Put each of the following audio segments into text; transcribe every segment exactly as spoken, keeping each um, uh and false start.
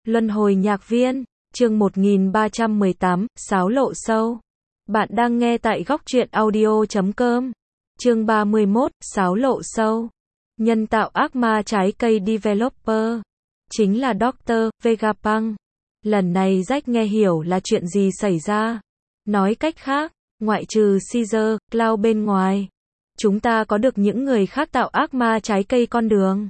Luân hồi nhạc viên, chương một nghìn ba trăm mười tám, Sáo lộ sâu. Bạn đang nghe tại góc truyện audio chấm com. Chương ba mươi mốt, Sáo lộ sâu. Nhân tạo ác ma trái cây developer. Chính là doctor Vegapunk. Lần này Jack nghe hiểu là chuyện gì xảy ra. Nói cách khác, ngoại trừ Caesar, Cloud bên ngoài, chúng ta có được những người khác tạo ác ma trái cây con đường.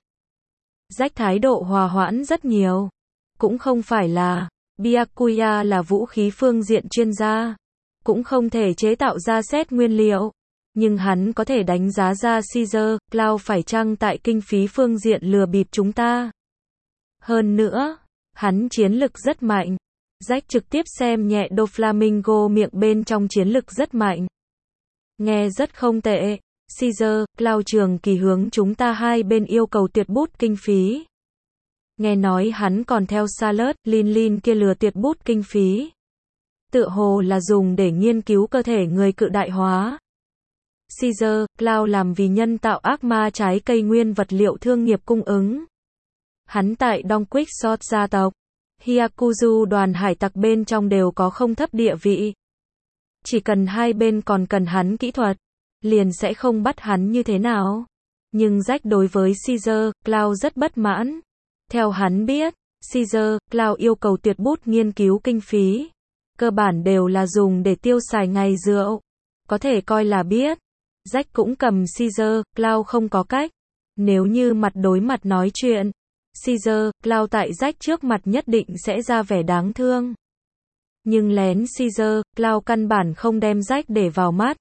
Jack thái độ hòa hoãn rất nhiều. Cũng không phải là Byakuya là vũ khí phương diện chuyên gia, cũng không thể chế tạo ra set nguyên liệu, nhưng hắn có thể đánh giá ra Caesar, Cloud phải chăng tại kinh phí phương diện lừa bịp chúng ta. Hơn nữa, hắn chiến lực rất mạnh. Jack trực tiếp xem nhẹ Doflamingo miệng bên trong chiến lực rất mạnh. Nghe rất không tệ. Caesar, Cloud trường kỳ hướng chúng ta hai bên yêu cầu tuyệt bút kinh phí. Nghe nói hắn còn theo Salad, Lin Lin kia lừa tuyệt bút kinh phí. Tựa hồ là dùng để nghiên cứu cơ thể người cự đại hóa. Caesar, Cloud làm vì nhân tạo ác ma trái cây nguyên vật liệu thương nghiệp cung ứng. Hắn tại Don Quixote gia tộc, Hyakuzu đoàn hải tặc bên trong đều có không thấp địa vị. Chỉ cần hai bên còn cần hắn kỹ thuật, liền sẽ không bắt hắn như thế nào. Nhưng Jack đối với Caesar, Cloud rất bất mãn. Theo hắn biết, Caesar, Cloud yêu cầu tuyệt bút nghiên cứu kinh phí. Cơ bản đều là dùng để tiêu xài ngày rượu. Có thể coi là biết. Jack cũng cầm Caesar, Cloud không có cách. Nếu như mặt đối mặt nói chuyện, Caesar, Cloud tại Jack trước mặt nhất định sẽ ra vẻ đáng thương. Nhưng lén Caesar, Cloud căn bản không đem Jack để vào mắt.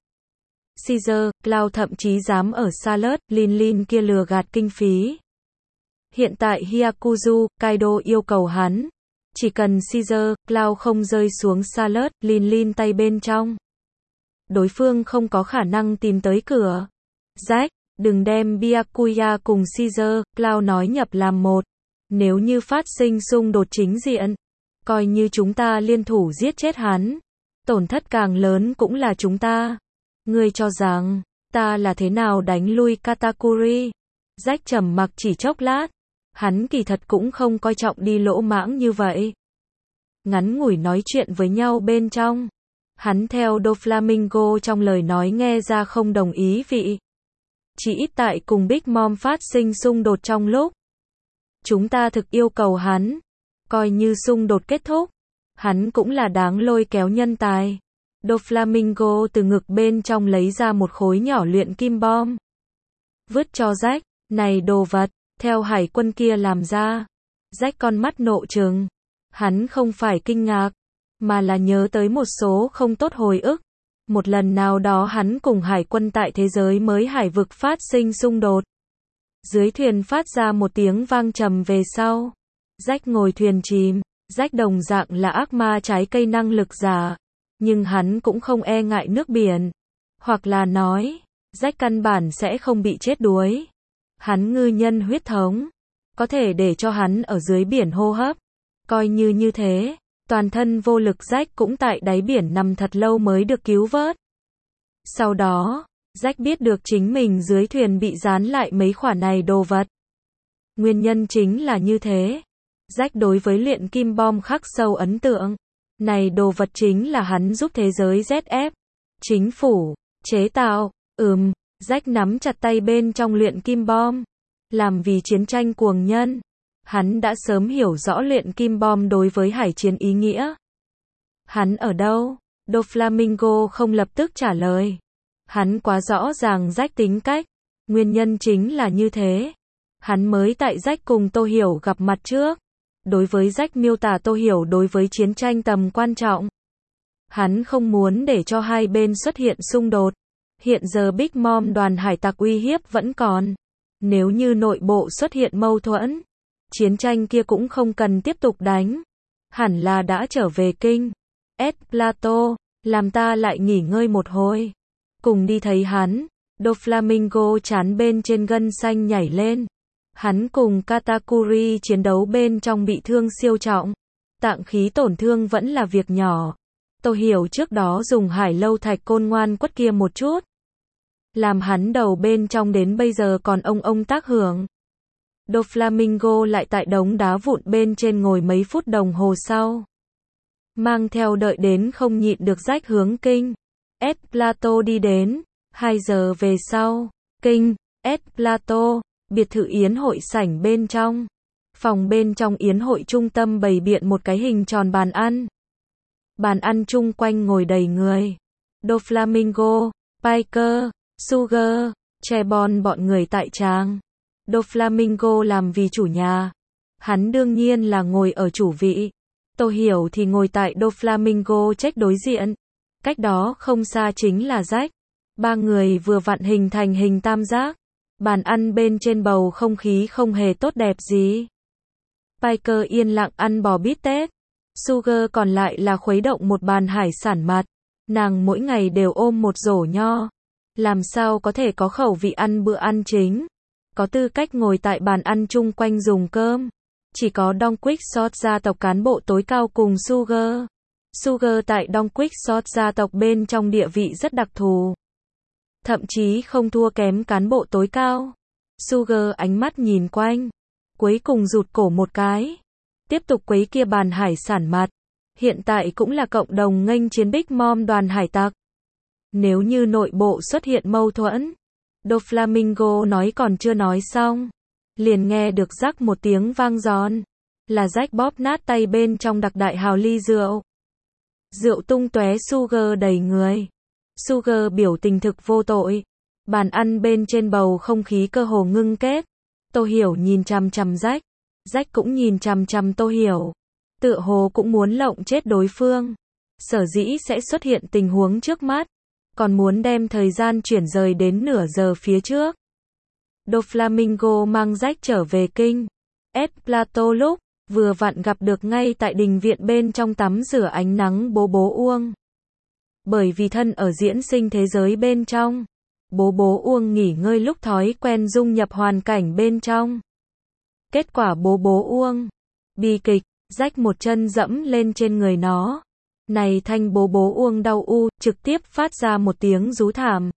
Caesar, Cloud thậm chí dám ở Salad, Lin Lin kia lừa gạt kinh phí. Hiện tại Hyakuzu, Kaido yêu cầu hắn. Chỉ cần Caesar, Cloud không rơi xuống Salad, Lin Lin tay bên trong, đối phương không có khả năng tìm tới cửa. Jack, đừng đem Byakuya cùng Caesar, Cloud nói nhập làm một. Nếu như phát sinh xung đột chính diện, coi như chúng ta liên thủ giết chết hắn, tổn thất càng lớn cũng là chúng ta. Ngươi cho rằng, ta là thế nào đánh lui Katakuri? Jack trầm mặc chỉ chốc lát. Hắn kỳ thật cũng không coi trọng đi lỗ mãng như vậy. Ngắn ngủi nói chuyện với nhau bên trong, hắn theo Doflamingo trong lời nói nghe ra không đồng ý vị. Chỉ ít tại cùng Big Mom phát sinh xung đột trong lúc chúng ta thực yêu cầu hắn. Coi như xung đột kết thúc, hắn cũng là đáng lôi kéo nhân tài. Doflamingo từ ngực bên trong lấy ra một khối nhỏ luyện kim bom. Vứt cho Jack, này đồ vật, theo hải quân kia làm ra. Jack con mắt nộ trừng. Hắn không phải kinh ngạc, mà là nhớ tới một số không tốt hồi ức. Một lần nào đó hắn cùng hải quân tại thế giới mới hải vực phát sinh xung đột. Dưới thuyền phát ra một tiếng vang trầm về sau. Jack ngồi thuyền chìm. Jack đồng dạng là ác ma trái cây năng lực giả. Nhưng hắn cũng không e ngại nước biển. Hoặc là nói, Jack căn bản sẽ không bị chết đuối. Hắn ngư nhân huyết thống, có thể để cho hắn ở dưới biển hô hấp. Coi như như thế, toàn thân vô lực Jack cũng tại đáy biển nằm thật lâu mới được cứu vớt. Sau đó, Jack biết được chính mình dưới thuyền bị dán lại mấy khoả này đồ vật. Nguyên nhân chính là như thế. Jack đối với luyện kim bom khắc sâu ấn tượng. Này đồ vật chính là hắn giúp thế giới Z F, chính phủ, chế tạo. Ừm, Jack nắm chặt tay bên trong luyện kim bom. Làm vì chiến tranh cuồng nhân. Hắn đã sớm hiểu rõ luyện kim bom đối với hải chiến ý nghĩa. Hắn ở đâu? Doflamingo không lập tức trả lời. Hắn quá rõ ràng Jack tính cách. Nguyên nhân chính là như thế. Hắn mới tại Jack cùng Tô Hiểu gặp mặt trước. Đối với Jack miêu tả Tô Hiểu đối với chiến tranh tầm quan trọng. Hắn không muốn để cho hai bên xuất hiện xung đột. Hiện giờ Big Mom đoàn hải tặc uy hiếp vẫn còn. Nếu như nội bộ xuất hiện mâu thuẫn, chiến tranh kia cũng không cần tiếp tục đánh. Hẳn là đã trở về kinh. S. Plato, làm ta lại nghỉ ngơi một hồi. Cùng đi thấy hắn. Doflamingo chán bên trên gân xanh nhảy lên. Hắn cùng Katakuri chiến đấu bên trong bị thương siêu trọng. Tạng khí tổn thương vẫn là việc nhỏ. Tô Hiểu trước đó dùng hải lâu thạch côn ngoan quất kia một chút. Làm hắn đầu bên trong đến bây giờ còn ông ông tác hưởng. Doflamingo lại tại đống đá vụn bên trên ngồi mấy phút đồng hồ sau. Mang theo đợi đến không nhịn được rách hướng Kinh S Plateau đi đến. hai giờ về sau, Kinh S Plateau, biệt thự yến hội sảnh bên trong. Phòng bên trong yến hội trung tâm bày biện một cái hình tròn bàn ăn. Bàn ăn chung quanh ngồi đầy người. Doflamingo, Piker, Sugar, Chebon bọn người tại tràng. Doflamingo làm vì chủ nhà. Hắn đương nhiên là ngồi ở chủ vị. Tô Hiểu thì ngồi tại Doflamingo check đối diện. Cách đó không xa chính là Jack. Ba người vừa vặn hình thành hình tam giác. Bàn ăn bên trên bầu không khí không hề tốt đẹp gì. Piker yên lặng ăn bò bít tết. Sugar còn lại là khuấy động một bàn hải sản mặt. Nàng mỗi ngày đều ôm một rổ nho. Làm sao có thể có khẩu vị ăn bữa ăn chính. Có tư cách ngồi tại bàn ăn chung quanh dùng cơm. Chỉ có Donquick Sot gia tộc cán bộ tối cao cùng Sugar. Sugar tại Donquick Sot gia tộc bên trong địa vị rất đặc thù. Thậm chí không thua kém cán bộ tối cao. Sugar ánh mắt nhìn quanh. Cuối cùng rụt cổ một cái. Tiếp tục quấy kia bàn hải sản mặt. Hiện tại cũng là cộng đồng nghênh chiến Big Mom đoàn hải tặc. Nếu như nội bộ xuất hiện mâu thuẫn. Doflamingo nói còn chưa nói xong. Liền nghe được rắc một tiếng vang giòn. Là Jack bóp nát tay bên trong đặc đại hào ly rượu. Rượu tung tóe Sugar đầy người. Sugar biểu tình thực vô tội. Bàn ăn bên trên bầu không khí cơ hồ ngưng kết. Tô Hiểu nhìn chằm chằm Jack. Jack cũng nhìn chằm chằm Tô Hiểu. Tựa hồ cũng muốn lộng chết đối phương. Sở dĩ sẽ xuất hiện tình huống trước mắt. Còn muốn đem thời gian chuyển rời đến nửa giờ phía trước. Doflamingo mang Jack trở về Kinh S Plateau lúc vừa vặn gặp được ngay tại đình viện bên trong tắm rửa ánh nắng bố bố Uông. Bởi vì thân ở diễn sinh thế giới bên trong, bố bố Uông nghỉ ngơi lúc thói quen dung nhập hoàn cảnh bên trong. Kết quả bố bố Uông bi kịch, Jack một chân dẫm lên trên người nó. Này thanh bố bố Uông đau u, trực tiếp phát ra một tiếng rú thảm.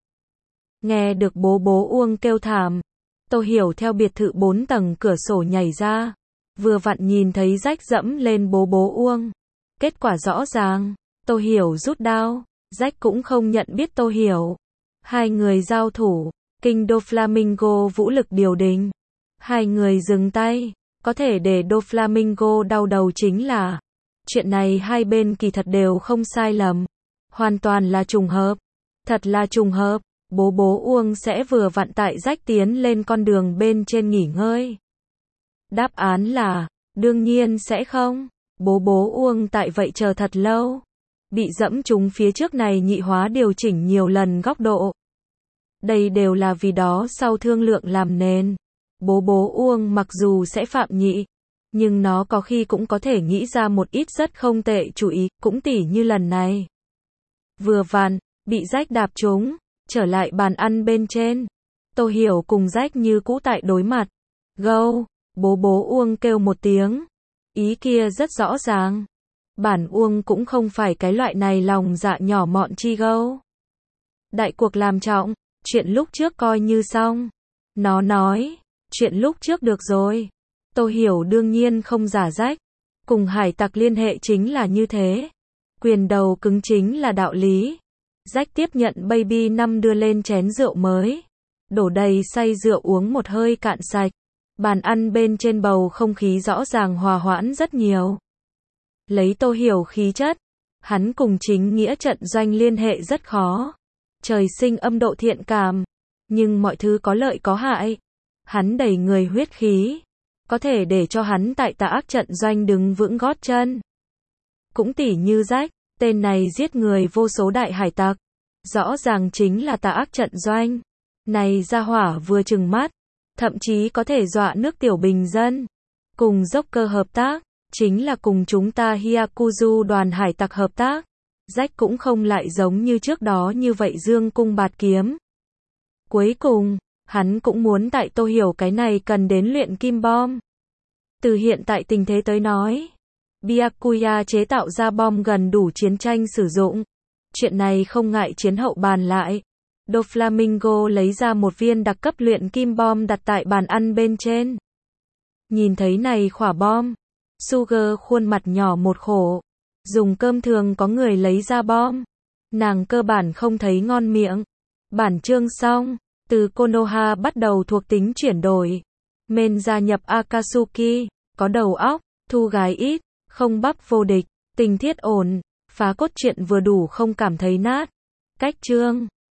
Nghe được bố bố Uông kêu thảm, Tô Hiểu theo biệt thự bốn tầng cửa sổ nhảy ra. Vừa vặn nhìn thấy Jack dẫm lên bố bố Uông. Kết quả rõ ràng, Tô Hiểu rút đao. Jack cũng không nhận biết Tô Hiểu. Hai người giao thủ, Kinh Doflamingo vũ lực điều đình. Hai người dừng tay. Có thể để Doflamingo đau đầu chính là chuyện này hai bên kỳ thật đều không sai lầm. Hoàn toàn là trùng hợp. Thật là trùng hợp. Bố bố Uông sẽ vừa vặn tại Jack tiến lên con đường bên trên nghỉ ngơi. Đáp án là, đương nhiên sẽ không. Bố bố Uông tại vậy chờ thật lâu. Bị dẫm trúng phía trước này nhị hóa điều chỉnh nhiều lần góc độ. Đây đều là vì đó sau thương lượng làm nền. Bố bố Uông mặc dù sẽ phạm nhị, nhưng nó có khi cũng có thể nghĩ ra một ít rất không tệ chủ ý, cũng tỉ như lần này. Vừa vặn, bị Jack đạp trúng, trở lại bàn ăn bên trên. Tô Hiểu cùng Jack như cũ tại đối mặt. Gâu, bố bố Uông kêu một tiếng. Ý kia rất rõ ràng. Bản Uông cũng không phải cái loại này lòng dạ nhỏ mọn chi gâu. Đại cuộc làm trọng, chuyện lúc trước coi như xong. Nó nói, chuyện lúc trước được rồi. Tô Hiểu đương nhiên không giả Jack. Cùng hải tặc liên hệ chính là như thế. Quyền đầu cứng chính là đạo lý. Jack tiếp nhận baby năm đưa lên chén rượu mới. Đổ đầy say rượu uống một hơi cạn sạch. Bàn ăn bên trên bầu không khí rõ ràng hòa hoãn rất nhiều. Lấy Tô Hiểu khí chất, hắn cùng chính nghĩa trận doanh liên hệ rất khó. Trời sinh âm độ thiện cảm, nhưng mọi thứ có lợi có hại. Hắn đầy người huyết khí, có thể để cho hắn tại tà ác trận doanh đứng vững gót chân. Cũng tỉ như Jack, tên này giết người vô số đại hải tặc, rõ ràng chính là tà ác trận doanh. Này ra hỏa vừa trừng mắt, thậm chí có thể dọa nước tiểu bình dân. Cùng Joker hợp tác, chính là cùng chúng ta Hyakuzu đoàn hải tặc hợp tác. Jack cũng không lại giống như trước đó như vậy dương cung bạt kiếm. Cuối cùng, hắn cũng muốn tại Tô Hiểu cái này cần đến luyện kim bom. Từ hiện tại tình thế tới nói, Byakuya chế tạo ra bom gần đủ chiến tranh sử dụng. Chuyện này không ngại chiến hậu bàn lại. Doflamingo lấy ra một viên đặc cấp luyện kim bom đặt tại bàn ăn bên trên. Nhìn thấy này khỏa bom. Sugar khuôn mặt nhỏ một khổ. Dùng cơm thường có người lấy ra bom. Nàng cơ bản không thấy ngon miệng. Bản chương xong. Từ Konoha bắt đầu thuộc tính chuyển đổi. Men gia nhập Akatsuki. Có đầu óc. Thu gái ít. Không bắp vô địch. Tình thiết ổn. Phá cốt truyện vừa đủ không cảm thấy nát. Cách chương